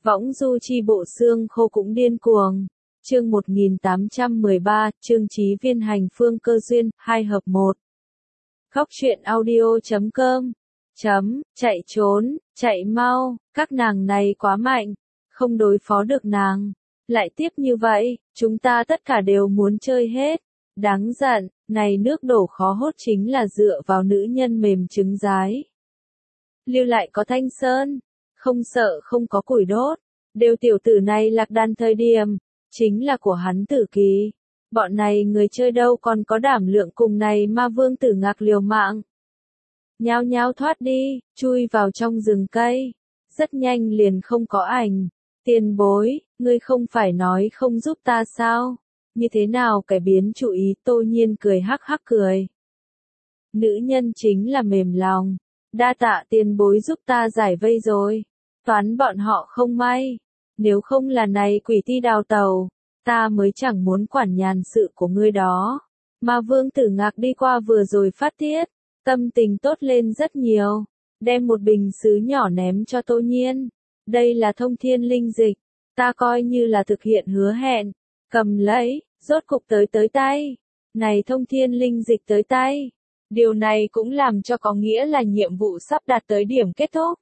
Võng du chi bộ xương khô cũng điên cuồng. Chương 1813, chương chí viên hành phương cơ duyên, 2 hợp 1. Khóc chuyện audio.com. Chạy trốn, chạy mau, các nàng này quá mạnh, không đối phó được nàng. Lại tiếp như vậy, chúng ta tất cả đều muốn chơi hết. Đáng giận, này nước đổ khó hốt chính là dựa vào nữ nhân mềm trứng rái. Lưu lại có Thanh Sơn, không sợ không có củi đốt, đều tiểu tử này lạc đàn thời điểm, chính là của hắn tử kỳ. Bọn này người chơi đâu còn có đảm lượng cùng này ma vương tử ngạc liều mạng. Nhao nhao thoát đi, chui vào trong rừng cây, rất nhanh liền không có ảnh. Tiền bối, ngươi không phải nói không giúp ta sao? Như thế nào cải biến chủ ý? Tô Nhiên cười hắc hắc cười. Nữ nhân chính là mềm lòng, đa tạ tiền bối giúp ta giải vây rồi. Toán bọn họ không may, nếu không là này quỷ ti đào tàu, ta mới chẳng muốn quản nhàn sự của ngươi đó. Mà vương tử ngạc đi qua vừa rồi phát tiết, tâm tình tốt lên rất nhiều, đem một bình sứ nhỏ ném cho Tô Nhiên. Đây là thông thiên linh dịch, ta coi như là thực hiện hứa hẹn, cầm lấy, rốt cục tới tay. Này thông thiên linh dịch tới tay, điều này cũng làm cho có nghĩa là nhiệm vụ sắp đạt tới điểm kết thúc.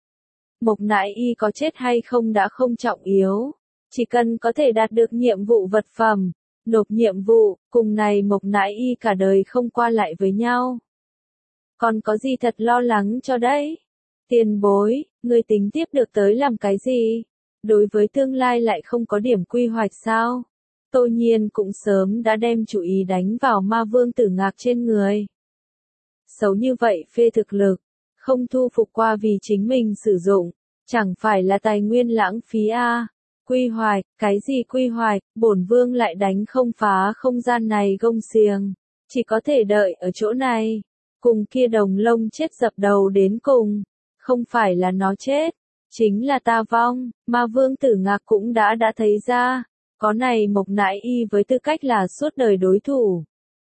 Mộc Nãi Y có chết hay không đã không trọng yếu, chỉ cần có thể đạt được nhiệm vụ vật phẩm, nộp nhiệm vụ, cùng này Mộc Nãi Y cả đời không qua lại với nhau. Còn có gì thật lo lắng cho đấy? Tiền bối, người tính tiếp được tới làm cái gì? Đối với tương lai lại không có điểm quy hoạch sao? Tô Nhiên cũng sớm đã đem chủ ý đánh vào ma vương tử ngạc trên người. Xấu như vậy phê thực lực, không thu phục qua vì chính mình sử dụng, chẳng phải là tài nguyên lãng phí à? Quy hoạch, cái gì quy hoạch? Bổn vương lại đánh không phá không gian này gông xiềng, chỉ có thể đợi ở chỗ này, cùng kia đồng lông chết dập đầu đến cùng. Không phải là nó chết, chính là ta vong. Ma vương tử ngạc cũng đã thấy ra, có này Mộc Nãi Y với tư cách là suốt đời đối thủ.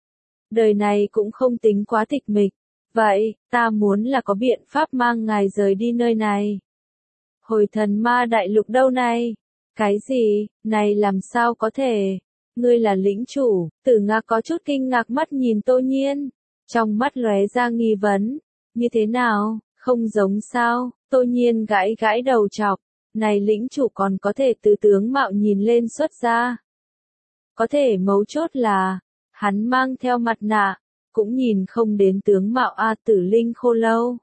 Đời này cũng không tính quá tịch mịch, vậy, ta muốn là có biện pháp mang ngài rời đi nơi này. Hồi thần ma đại lục đâu này? Cái gì, này làm sao có thể? Ngươi là lĩnh chủ, tử ngạc có chút kinh ngạc mắt nhìn Tô Nhiên, trong mắt lóe ra nghi vấn, như thế nào? Không giống sao? Tô Nhiên gãi đầu chọc, này lĩnh chủ còn có thể từ tướng mạo nhìn lên xuất ra. Có thể mấu chốt là, hắn mang theo mặt nạ, cũng nhìn không đến tướng mạo a. Tử Linh Khô Lâu.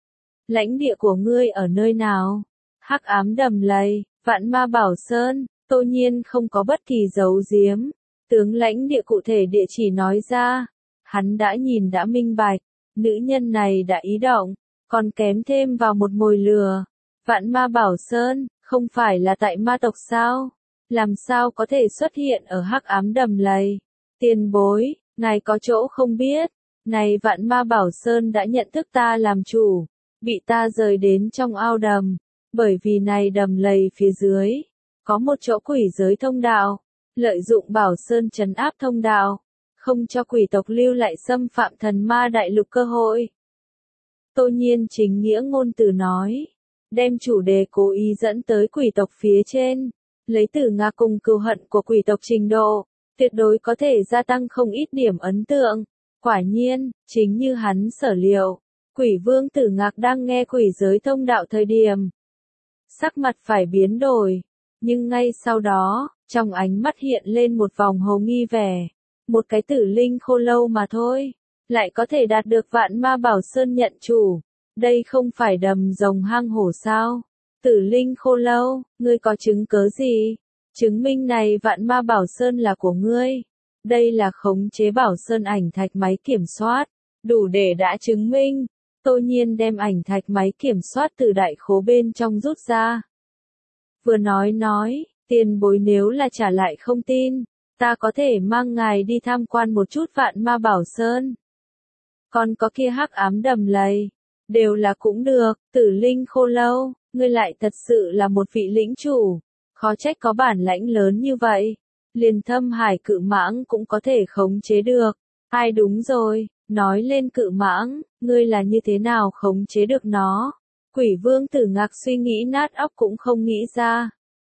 Lãnh địa của ngươi ở nơi nào? Hắc ám đầm lầy, Vạn Ma Bảo Sơn. Tô Nhiên không có bất kỳ giấu giếm, tướng lãnh địa cụ thể địa chỉ nói ra. Hắn đã nhìn đã minh bạch, nữ nhân này đã ý động, còn kém thêm vào một mồi lừa. Vạn Ma Bảo Sơn, không phải là tại ma tộc sao? Làm sao có thể xuất hiện ở hắc ám đầm lầy? Tiền bối, ngài có chỗ không biết, này Vạn Ma Bảo Sơn đã nhận thức ta làm chủ, bị ta rời đến trong ao đầm, bởi vì này đầm lầy phía dưới, có một chỗ quỷ giới thông đạo, lợi dụng Bảo Sơn trấn áp thông đạo, không cho quỷ tộc lưu lại xâm phạm thần ma đại lục cơ hội. Tô Nhiên chính nghĩa ngôn từ nói, đem chủ đề cố ý dẫn tới quỷ tộc phía trên, lấy tử ngạc cùng cừu hận của quỷ tộc trình độ, tuyệt đối có thể gia tăng không ít điểm ấn tượng. Quả nhiên, chính như hắn sở liệu, quỷ vương tử ngạc đang nghe quỷ giới thông đạo thời điểm, sắc mặt phải biến đổi, nhưng ngay sau đó, trong ánh mắt hiện lên một vòng hồ nghi vẻ, một cái Tử Linh Khô Lâu mà thôi, lại có thể đạt được Vạn Ma Bảo Sơn nhận chủ, đây không phải đầm rồng hang hổ sao? Tử Linh Khô Lâu, ngươi có chứng cớ gì? Chứng minh này Vạn Ma Bảo Sơn là của ngươi. Đây là khống chế Bảo Sơn ảnh thạch máy kiểm soát, đủ để đã chứng minh. Tô Nhiên đem ảnh thạch máy kiểm soát từ đại khố bên trong rút ra. Vừa nói, tiền bối nếu là trả lại không tin, ta có thể mang ngài đi tham quan một chút Vạn Ma Bảo Sơn. Còn có kia hắc ám đầm lầy, đều là cũng được. Tử Linh Khô Lâu, ngươi lại thật sự là một vị lĩnh chủ, khó trách có bản lãnh lớn như vậy, liền Thâm Hải cự mãng cũng có thể khống chế được. Ai đúng rồi, nói lên cự mãng, ngươi là như thế nào khống chế được nó? Quỷ vương Tử Ngạc suy nghĩ nát óc cũng không nghĩ ra.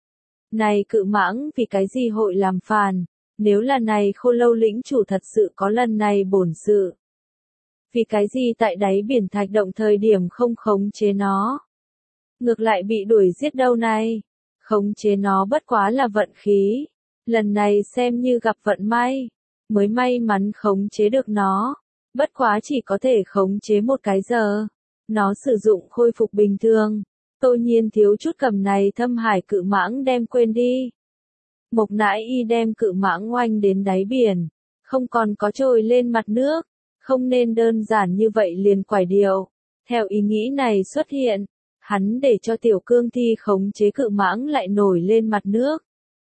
Này Cự Mãng, vì cái gì hội làm phản, nếu là này Khô Lâu lĩnh chủ thật sự có lần này bổn sự. Vì cái gì tại đáy biển thạch động thời điểm không khống chế nó. Ngược lại bị đuổi giết đâu này. Khống chế nó bất quá là vận khí. Lần này xem như gặp vận may. Mới may mắn khống chế được nó. Bất quá chỉ có thể khống chế một cái giờ. Nó sử dụng khôi phục bình thường. Tô Nhiên thiếu chút cầm này Thâm Hải Cự Mãng đem quên đi. Mộc Nãi Y đem Cự Mãng oanh đến đáy biển. Không còn có trồi lên mặt nước. Không nên đơn giản như vậy liền quải điệu. Theo ý nghĩ này xuất hiện, hắn để cho Tiểu Cương Thi khống chế Cự Mãng lại nổi lên mặt nước.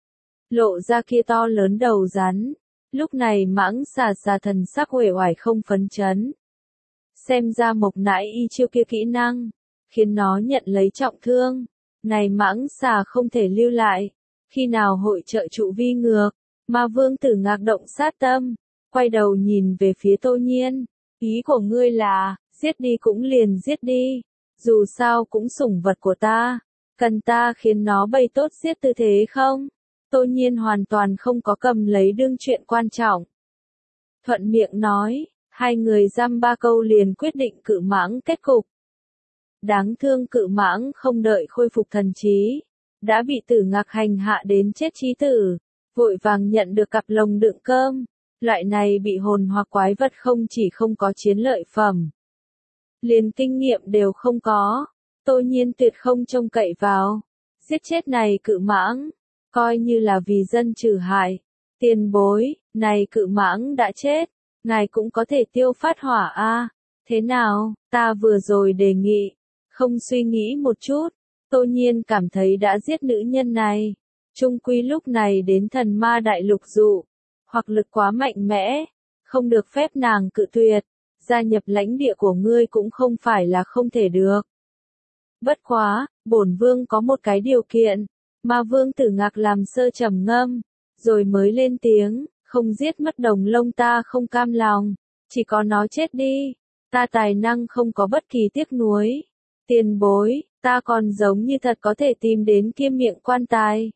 Lộ ra kia to lớn đầu rắn. Lúc này Mãng xà thần sắc uể oải không phấn chấn. Xem ra Mộc Nãi Y chiêu kia kỹ năng, khiến nó nhận lấy trọng thương. Này Mãng xà không thể lưu lại. Khi nào hội trợ trụ vi ngược, mà Vương Tử Ngạc động sát tâm. Quay đầu nhìn về phía Tô Nhiên. Ý của ngươi là, giết đi cũng liền giết đi. Dù sao cũng sủng vật của ta. Cần ta khiến nó bày tốt giết tư thế không? Tô Nhiên hoàn toàn không có cầm lấy đương chuyện quan trọng. Thuận miệng nói, hai người dăm ba câu liền quyết định Cự Mãng kết cục. Đáng thương Cự Mãng không đợi khôi phục thần trí. Đã bị Tử Ngạc hành hạ đến chết chí tử. Vội vàng nhận được cặp lồng đựng cơm. Loại này bị hồn hoặc quái vật không chỉ không có chiến lợi phẩm. Liền kinh nghiệm đều không có. Tô Nhiên tuyệt không trông cậy vào. Giết chết này Cự Mãng. Coi như là vì dân trừ hại. Tiền bối, này Cự Mãng đã chết. Ngài cũng có thể tiêu phát hỏa a. Thế nào, ta vừa rồi đề nghị. Không suy nghĩ một chút. Tô Nhiên cảm thấy đã giết nữ nhân này. Trung quy lúc này đến Thần Ma Đại Lục dụ. Hoặc lực quá mạnh mẽ, không được phép nàng cự tuyệt, gia nhập lãnh địa của ngươi cũng không phải là không thể được. Bất quá, bổn vương có một cái điều kiện, mà Vương Tử Ngạc làm sơ trầm ngâm, rồi mới lên tiếng, không giết mất đồng lông ta không cam lòng, chỉ có nó chết đi, ta tài năng không có bất kỳ tiếc nuối. Tiền bối, ta còn giống như thật có thể tìm đến kia miệng quan tài.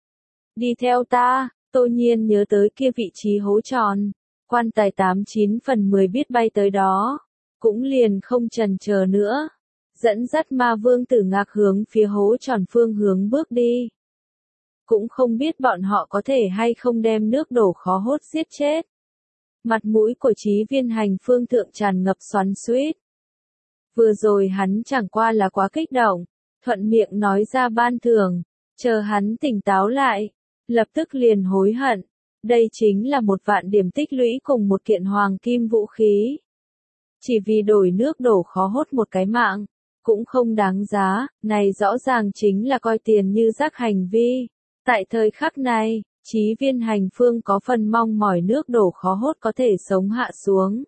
Đi theo ta. Tô Nhiên nhớ tới kia vị trí hố tròn, quan tài 89/10 biết bay tới đó, cũng liền không chần chờ nữa, dẫn dắt Ma Vương Tử Ngạc hướng phía hố tròn phương hướng bước đi. Cũng không biết bọn họ có thể hay không đem nước đổ khó hốt giết chết. Mặt mũi của Chí Viên Hành Phương thượng tràn ngập xoắn xuýt. Vừa rồi hắn chẳng qua là quá kích động, thuận miệng nói ra ban thưởng, chờ hắn tỉnh táo lại. Lập tức liền hối hận. Đây chính là 1.000.000 điểm tích lũy cùng một kiện hoàng kim vũ khí. Chỉ vì đổi nước đổ khó hốt một cái mạng, cũng không đáng giá, này rõ ràng chính là coi tiền như rác hành vi. Tại thời khắc này, Chí Viên Hành Phương có phần mong mỏi nước đổ khó hốt có thể sống hạ xuống.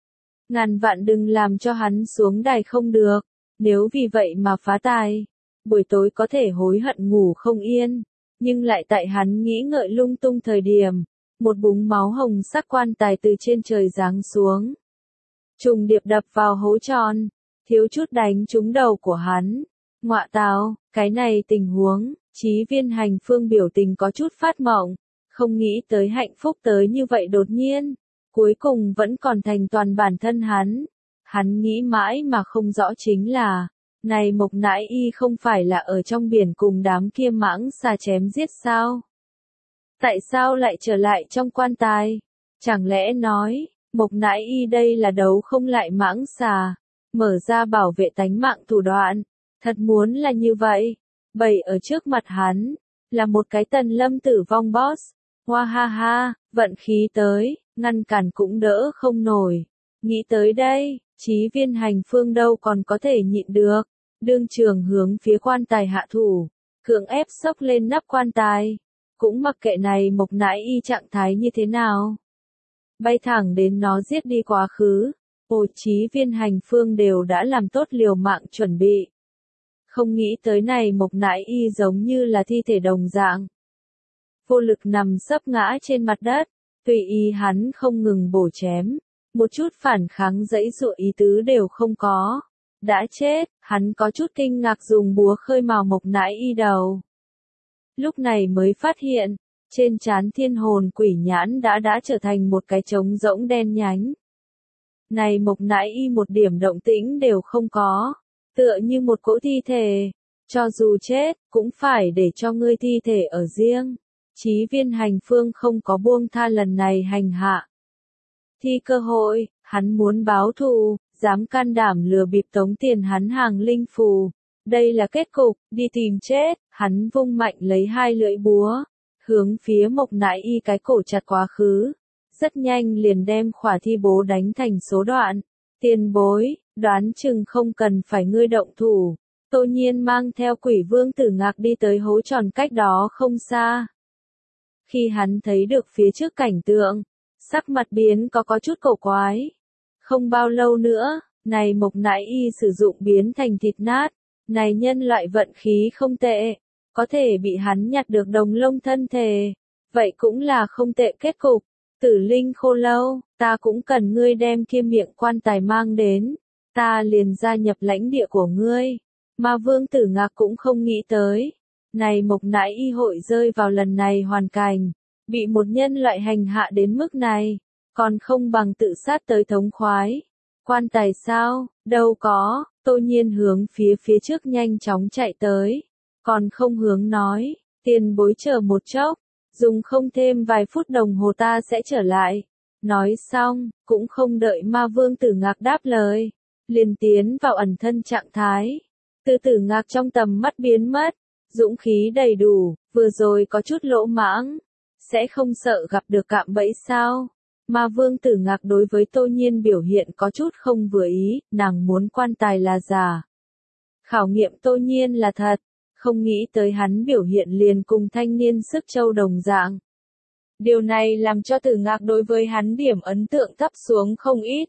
Ngàn vạn đừng làm cho hắn xuống đài không được, nếu vì vậy mà phá tài, buổi tối có thể hối hận ngủ không yên. Nhưng lại tại hắn nghĩ ngợi lung tung thời điểm, một búng máu hồng sắc quan tài từ trên trời giáng xuống. Trùng điệp đập vào hố tròn, thiếu chút đánh trúng đầu của hắn. Ngọa tào, cái này tình huống, Chí Viên Hành Phương biểu tình có chút phát mộng, không nghĩ tới hạnh phúc tới như vậy đột nhiên, cuối cùng vẫn còn thành toàn bản thân hắn. Hắn nghĩ mãi mà không rõ chính là, này Mộc Nãi Y không phải là ở trong biển cùng đám kia mãng xà chém giết sao? Tại sao lại trở lại trong quan tài? Chẳng lẽ nói, Mộc Nãi Y đây là đấu không lại mãng xà, mở ra bảo vệ tánh mạng thủ đoạn, thật muốn là như vậy, bày ở trước mặt hắn, là một cái Tần Lâm tử vong boss, hoa ha ha, vận khí tới, ngăn cản cũng đỡ không nổi, nghĩ tới đây, Chí Viên Hành Phương đâu còn có thể nhịn được, đương trường hướng phía quan tài hạ thủ, cưỡng ép xốc lên nắp quan tài, cũng mặc kệ này Mộc Nãi Y trạng thái như thế nào. Bay thẳng đến nó giết đi quá khứ, Chí Viên Hành Phương đều đã làm tốt liều mạng chuẩn bị. Không nghĩ tới này Mộc Nãi Y giống như là thi thể đồng dạng. Vô lực nằm sấp ngã trên mặt đất, tùy ý hắn không ngừng bổ chém, một chút phản kháng dãy dụa ý tứ đều không có. Đã chết, hắn có chút kinh ngạc dùng búa khơi mào Mộc Nãi Y đầu. Lúc này mới phát hiện, trên trán Thiên Hồn Quỷ Nhãn đã trở thành một cái trống rỗng đen nhánh. Này Mộc Nãi Y một điểm động tĩnh đều không có, tựa như một cỗ thi thể, cho dù chết, cũng phải để cho ngươi thi thể ở riêng. Chí Viên Hành Phương không có buông tha lần này hành hạ. Thi cơ hội, hắn muốn báo thù, dám can đảm lừa bịp tống tiền hắn hàng linh phù. Đây là kết cục, đi tìm chết, hắn vung mạnh lấy hai lưỡi búa, hướng phía Mộc Nãi Y cái cổ chặt quá khứ. Rất nhanh liền đem khỏa thi bố đánh thành số đoạn. Tiền bối, đoán chừng không cần phải ngươi động thủ. Tô Nhiên mang theo Quỷ Vương Tử Ngạc đi tới hố tròn cách đó không xa. Khi hắn thấy được phía trước cảnh tượng, sắc mặt biến có chút cổ quái. Không bao lâu nữa, này Mộc Nãi Y sử dụng biến thành thịt nát. Này nhân loại vận khí không tệ, có thể bị hắn nhặt được đồng lông thân thể. Vậy cũng là không tệ kết cục. Tử Linh Khô Lâu, ta cũng cần ngươi đem kia miệng quan tài mang đến. Ta liền gia nhập lãnh địa của ngươi. Mà Vương Tử Ngạc cũng không nghĩ tới. Này Mộc Nãi Y hội rơi vào lần này hoàn cảnh. Bị một nhân loại hành hạ đến mức này. Còn không bằng tự sát tới thống khoái. Quan tài sao? Đâu có. Tô Nhiên hướng phía trước nhanh chóng chạy tới. Còn không hướng nói. Tiền bối chờ một chốc. Dùng không thêm vài phút đồng hồ ta sẽ trở lại. Nói xong, cũng không đợi Ma Vương Tử Ngạc đáp lời. Liền tiến vào ẩn thân trạng thái. Tử Ngạc trong tầm mắt biến mất. Dũng khí đầy đủ, vừa rồi có chút lỗ mãng. Sẽ không sợ gặp được cạm bẫy sao? Ma Vương Tử Ngạc đối với Tô Nhiên biểu hiện có chút không vừa ý, nàng muốn quan tài là giả. Khảo nghiệm Tô Nhiên là thật, không nghĩ tới hắn biểu hiện liền cùng thanh niên sức châu đồng dạng. Điều này làm cho Tử Ngạc đối với hắn điểm ấn tượng thấp xuống không ít.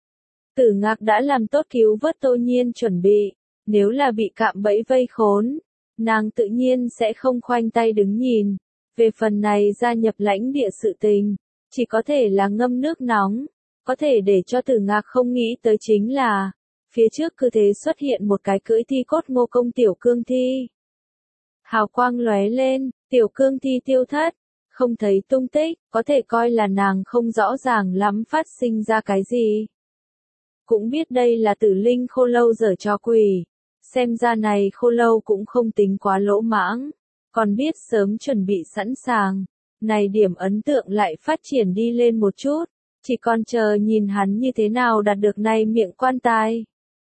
Tử Ngạc đã làm tốt cứu vớt Tô Nhiên chuẩn bị, nếu là bị cạm bẫy vây khốn, nàng tự nhiên sẽ không khoanh tay đứng nhìn. Về phần này gia nhập lãnh địa sự tình, chỉ có thể là ngâm nước nóng, có thể để cho Tử Ngạc không nghĩ tới chính là, phía trước cứ thế xuất hiện một cái cưỡi thi cốt Ngô Công tiểu cương thi. Hào quang lóe lên, tiểu cương thi tiêu thất, không thấy tung tích, có thể coi là nàng không rõ ràng lắm phát sinh ra cái gì. Cũng biết đây là Tử Linh Khô Lâu giở trò quỷ, xem ra này Khô Lâu cũng không tính quá lỗ mãng, còn biết sớm chuẩn bị sẵn sàng. Này điểm ấn tượng lại phát triển đi lên một chút, chỉ còn chờ nhìn hắn như thế nào đạt được này miệng quan tài.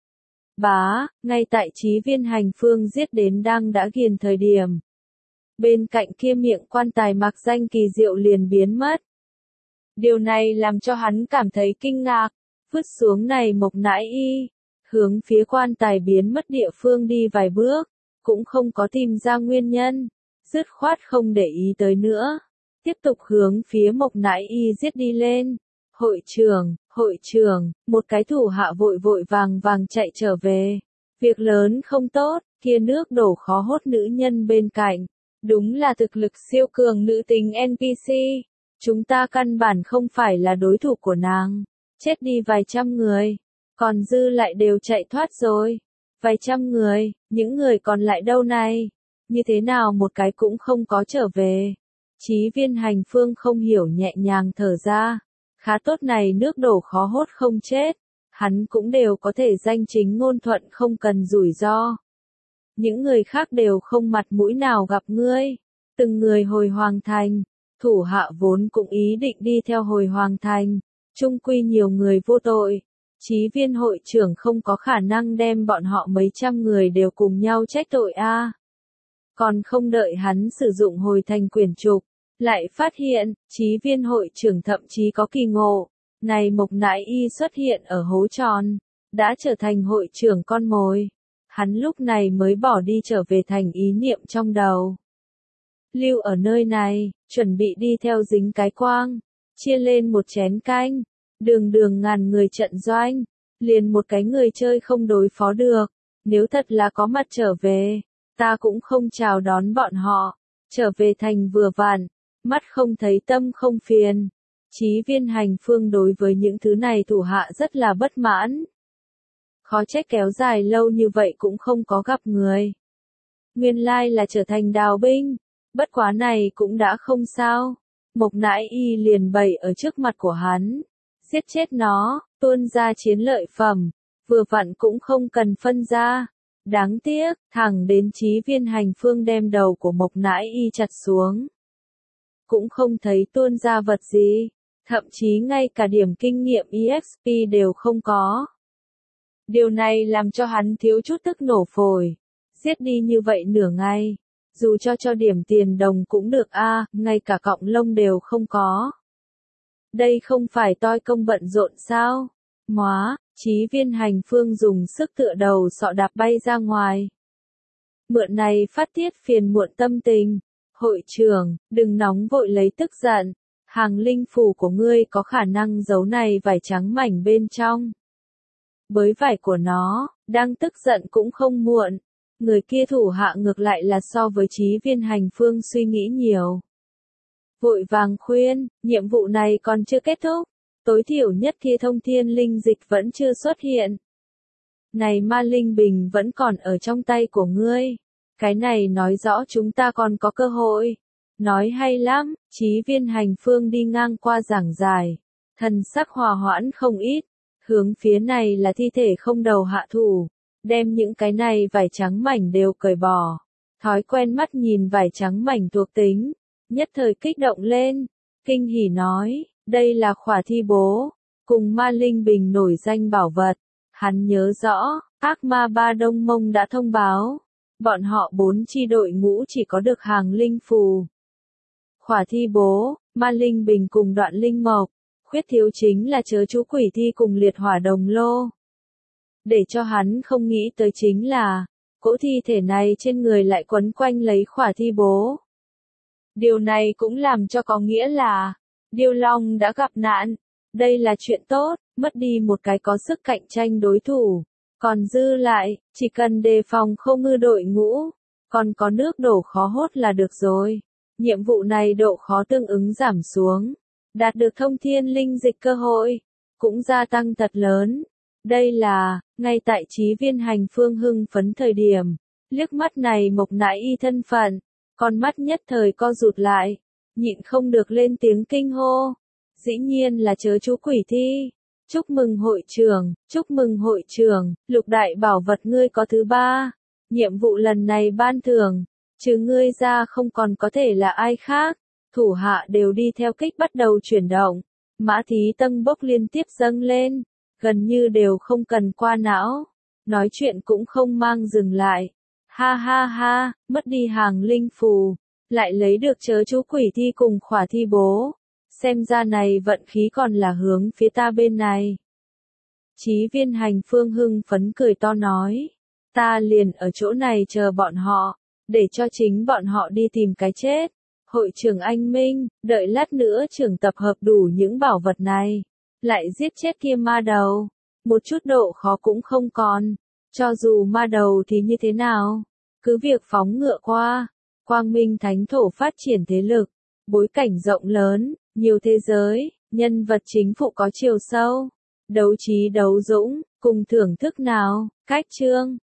Bá, ngay tại Chí Viên Hành Phương giết đến đang đã ghiền thời điểm. Bên cạnh kia miệng quan tài mặc danh kỳ diệu liền biến mất. Điều này làm cho hắn cảm thấy kinh ngạc, vứt xuống này Mộc Nãi Y, hướng phía quan tài biến mất địa phương đi vài bước, cũng không có tìm ra nguyên nhân, dứt khoát không để ý tới nữa. Tiếp tục hướng phía Mộc Nãi Y giết đi lên. Hội trưởng, một cái thủ hạ vội vàng chạy trở về. Việc lớn không tốt, kia nước đổ khó hốt nữ nhân bên cạnh. Đúng là thực lực siêu cường nữ tính NPC. Chúng ta căn bản không phải là đối thủ của nàng. Chết đi vài trăm người. Còn dư lại đều chạy thoát rồi. Vài trăm người, những người còn lại đâu này? Như thế nào một cái cũng không có trở về. Chí Viên Hành Phương không hiểu nhẹ nhàng thở ra. Khá tốt này nước đổ khó hốt không chết. Hắn cũng đều có thể danh chính ngôn thuận không cần rủi ro. Những người khác đều không mặt mũi nào gặp ngươi. Từng người hồi Hoàng Thành. Thủ hạ vốn cũng ý định đi theo hồi Hoàng Thành. Chung quy nhiều người vô tội. Chí Viên hội trưởng không có khả năng đem bọn họ mấy trăm người đều cùng nhau trách tội a. Còn không đợi hắn sử dụng hồi thành quyển trục. Lại phát hiện, Chí Viên hội trưởng thậm chí có kỳ ngộ. Này Mộc Nãi Y xuất hiện ở hố tròn, đã trở thành hội trưởng con mồi. Hắn lúc này mới bỏ đi trở về thành ý niệm trong đầu. Lưu ở nơi này, chuẩn bị đi theo dính cái quang, chia lên một chén canh, đường ngàn người trận doanh, liền một cái người chơi không đối phó được. Nếu thật là có mặt trở về, ta cũng không chào đón bọn họ, trở về thành vừa vặn. Mắt không thấy tâm không phiền. Chí Viên Hành Phương đối với những thứ này thủ hạ rất là bất mãn. Khó trách kéo dài lâu như vậy cũng không có gặp người. Nguyên lai là trở thành đào binh, bất quá này cũng đã không sao. Mộc Nãi Y liền bày ở trước mặt của hắn, giết chết nó, tuôn ra chiến lợi phẩm, vừa vặn cũng không cần phân ra. Đáng tiếc, thẳng đến Chí Viên Hành Phương đem đầu của Mộc Nãi Y chặt xuống, cũng không thấy tuôn ra vật gì, thậm chí ngay cả điểm kinh nghiệm EXP đều không có. Điều này làm cho hắn thiếu chút tức nổ phổi. Giết đi như vậy nửa ngày, dù cho điểm tiền đồng cũng được a, ngay cả cọng lông đều không có. Đây không phải toi công bận rộn sao? Móa, Chí Viên Hành Phương dùng sức tựa đầu sọ đạp bay ra ngoài. Mượn này phát tiết phiền muộn tâm tình. Hội trưởng, đừng nóng vội lấy tức giận. Hàng linh phù của ngươi có khả năng giấu này vải trắng mảnh bên trong. Bới vải của nó, đang tức giận cũng không muộn. Người kia thủ hạ ngược lại là so với Chí Viên Hành Phương suy nghĩ nhiều. Vội vàng khuyên, nhiệm vụ này còn chưa kết thúc. Tối thiểu nhất kia thông thiên linh dịch vẫn chưa xuất hiện. Này ma linh bình vẫn còn ở trong tay của ngươi. Cái này nói rõ chúng ta còn có cơ hội. Nói hay lắm, Chí Viên Hành Phương đi ngang qua giảng giải. Thần sắc hòa hoãn không ít. Hướng phía này là thi thể không đầu hạ thủ. Đem những cái này vải trắng mảnh đều cởi bỏ. Thói quen mắt nhìn vải trắng mảnh thuộc tính. Nhất thời kích động lên. Kinh hỉ nói, đây là khỏa thi bố. Cùng ma linh bình nổi danh bảo vật. Hắn nhớ rõ, ác ma Ba Đông Mông đã thông báo. Bọn họ 4 chi đội ngũ chỉ có được hàng linh phù. Khỏa thi bố, ma linh bình cùng đoạn linh mộc. Khuyết thiếu chính là chớ chú quỷ thi cùng liệt hỏa đồng lô. Để cho hắn không nghĩ tới chính là, cỗ thi thể này trên người lại quấn quanh lấy khỏa thi bố. Điều này cũng làm cho có nghĩa là, Điêu Long đã gặp nạn. Đây là chuyện tốt, mất đi một cái có sức cạnh tranh đối thủ. Còn dư lại, chỉ cần đề phòng không ngư đội ngũ, còn có nước đổ khó hốt là được rồi. Nhiệm vụ này độ khó tương ứng giảm xuống. Đạt được thông thiên linh dịch cơ hội, cũng gia tăng thật lớn. Đây là, ngay tại Chí Viên Hành Phương hưng phấn thời điểm, liếc mắt này Mộc Nãi Y thân phận, con mắt nhất thời co rụt lại, nhịn không được lên tiếng kinh hô. Dĩ nhiên là chớ chú quỷ thi. Chúc mừng hội trưởng, lục đại bảo vật ngươi có thứ 3. Nhiệm vụ lần này ban thưởng, trừ ngươi ra không còn có thể là ai khác. Thủ hạ đều đi theo kích bắt đầu chuyển động. Mã Thí Tâm bốc liên tiếp dâng lên, gần như đều không cần qua não. Nói chuyện cũng không mang dừng lại. Ha ha ha, mất đi hàng linh phù, lại lấy được chớ chú quỷ thi cùng khỏa thi bố. Xem ra này vận khí còn là hướng phía ta bên này. Chí Viên Hành Phương hưng phấn cười to nói. Ta liền ở chỗ này chờ bọn họ, để cho chính bọn họ đi tìm cái chết. Hội trưởng anh Minh, đợi lát nữa trưởng tập hợp đủ những bảo vật này. Lại giết chết kia ma đầu. Một chút độ khó cũng không còn. Cho dù ma đầu thì như thế nào? Cứ việc phóng ngựa qua. Quang Minh Thánh Thổ phát triển thế lực. Bối cảnh rộng lớn, nhiều thế giới, nhân vật chính phụ có chiều sâu. Đấu trí đấu dũng, cùng thưởng thức nào, cách chương.